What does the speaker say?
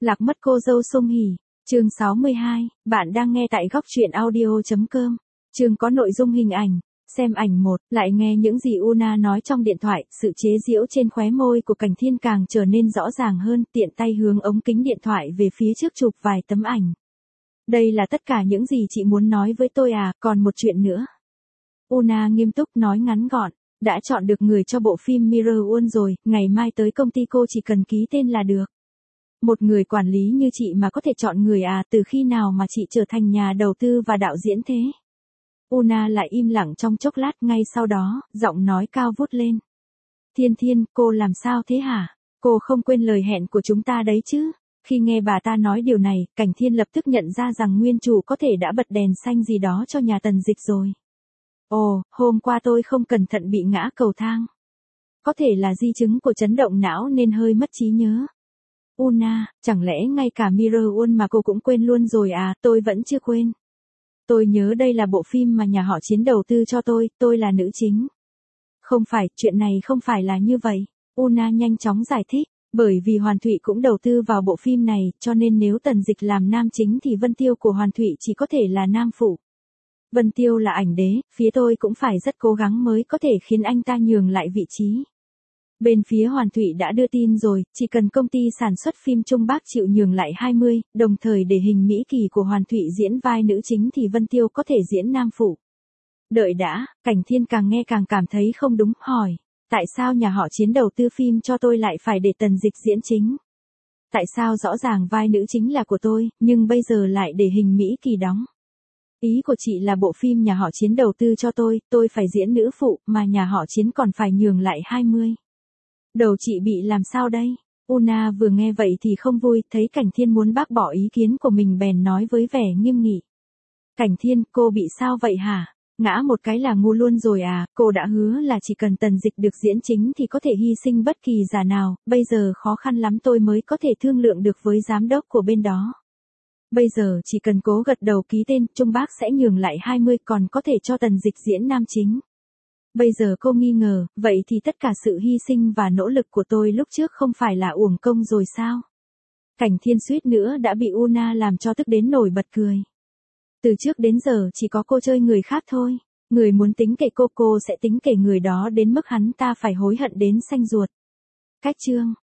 Lạc mất cô dâu Song Hỷ. Chương 62, bạn đang nghe tại góc truyện audio.com. Chương có nội dung hình ảnh. Xem ảnh 1, lại nghe những gì Una nói trong điện thoại, sự chế giễu trên khóe môi của Cảnh Thiên càng trở nên rõ ràng hơn, tiện tay hướng ống kính điện thoại về phía trước chụp vài tấm ảnh. Đây là tất cả những gì chị muốn nói với tôi à, còn một chuyện nữa. Una nghiêm túc nói ngắn gọn, đã chọn được người cho bộ phim Mirror World rồi, ngày mai tới công ty cô chỉ cần ký tên là được. Một người quản lý như chị mà có thể chọn người à, từ khi nào mà chị trở thành nhà đầu tư và đạo diễn thế? Una lại im lặng trong chốc lát, ngay sau đó, giọng nói cao vút lên. Thiên, cô làm sao thế hả? Cô không quên lời hẹn của chúng ta đấy chứ? Khi nghe bà ta nói điều này, Cảnh Thiên lập tức nhận ra rằng nguyên chủ có thể đã bật đèn xanh gì đó cho nhà Tần Dịch rồi. Ồ, hôm qua tôi không cẩn thận bị ngã cầu thang. Có thể là di chứng của chấn động não nên hơi mất trí nhớ. Una, chẳng lẽ ngay cả Mirror World mà cô cũng quên luôn rồi à? Tôi vẫn chưa quên. Tôi nhớ đây là bộ phim mà nhà họ Chiến đầu tư cho tôi là nữ chính. Không phải, chuyện này không phải là như vậy. Una nhanh chóng giải thích, bởi vì Hoàn Thụy cũng đầu tư vào bộ phim này, cho nên nếu Tần Dịch làm nam chính thì Vân Tiêu của Hoàn Thụy chỉ có thể là nam phụ. Vân Tiêu là ảnh đế, phía tôi cũng phải rất cố gắng mới có thể khiến anh ta nhường lại vị trí. Bên phía Hoàn Thụy đã đưa tin rồi, chỉ cần công ty sản xuất phim Trung Bắc chịu nhường lại 20, đồng thời để hình Mỹ Kỳ của Hoàn Thụy diễn vai nữ chính thì Vân Tiêu có thể diễn nam phụ. Đợi đã, Cảnh Thiên càng nghe càng cảm thấy không đúng, hỏi, tại sao nhà họ Chiến đầu tư phim cho tôi lại phải để Tần Dịch diễn chính? Tại sao rõ ràng vai nữ chính là của tôi, nhưng bây giờ lại để hình Mỹ Kỳ đóng? Ý của chị là bộ phim nhà họ Chiến đầu tư cho tôi phải diễn nữ phụ, mà nhà họ Chiến còn phải nhường lại 20. Đầu chị bị làm sao đây? Una vừa nghe vậy thì không vui, thấy Cảnh Thiên muốn bác bỏ ý kiến của mình bèn nói với vẻ nghiêm nghị. Cảnh Thiên, cô bị sao vậy hả? Ngã một cái là ngu luôn rồi à? Cô đã hứa là chỉ cần Tần Dịch được diễn chính thì có thể hy sinh bất kỳ giả nào, bây giờ khó khăn lắm tôi mới có thể thương lượng được với giám đốc của bên đó. Bây giờ chỉ cần cố gật đầu ký tên, Trung Bác sẽ nhường lại 20, còn có thể cho Tần Dịch diễn nam chính. Bây giờ cô nghi ngờ, vậy thì tất cả sự hy sinh và nỗ lực của tôi lúc trước không phải là uổng công rồi sao? Cảnh Thiên suýt nữa đã bị Una làm cho tức đến nổi bật cười. Từ trước đến giờ chỉ có cô chơi người khác thôi. Người muốn tính kể cô sẽ tính kể người đó đến mức hắn ta phải hối hận đến xanh ruột. Cách chương.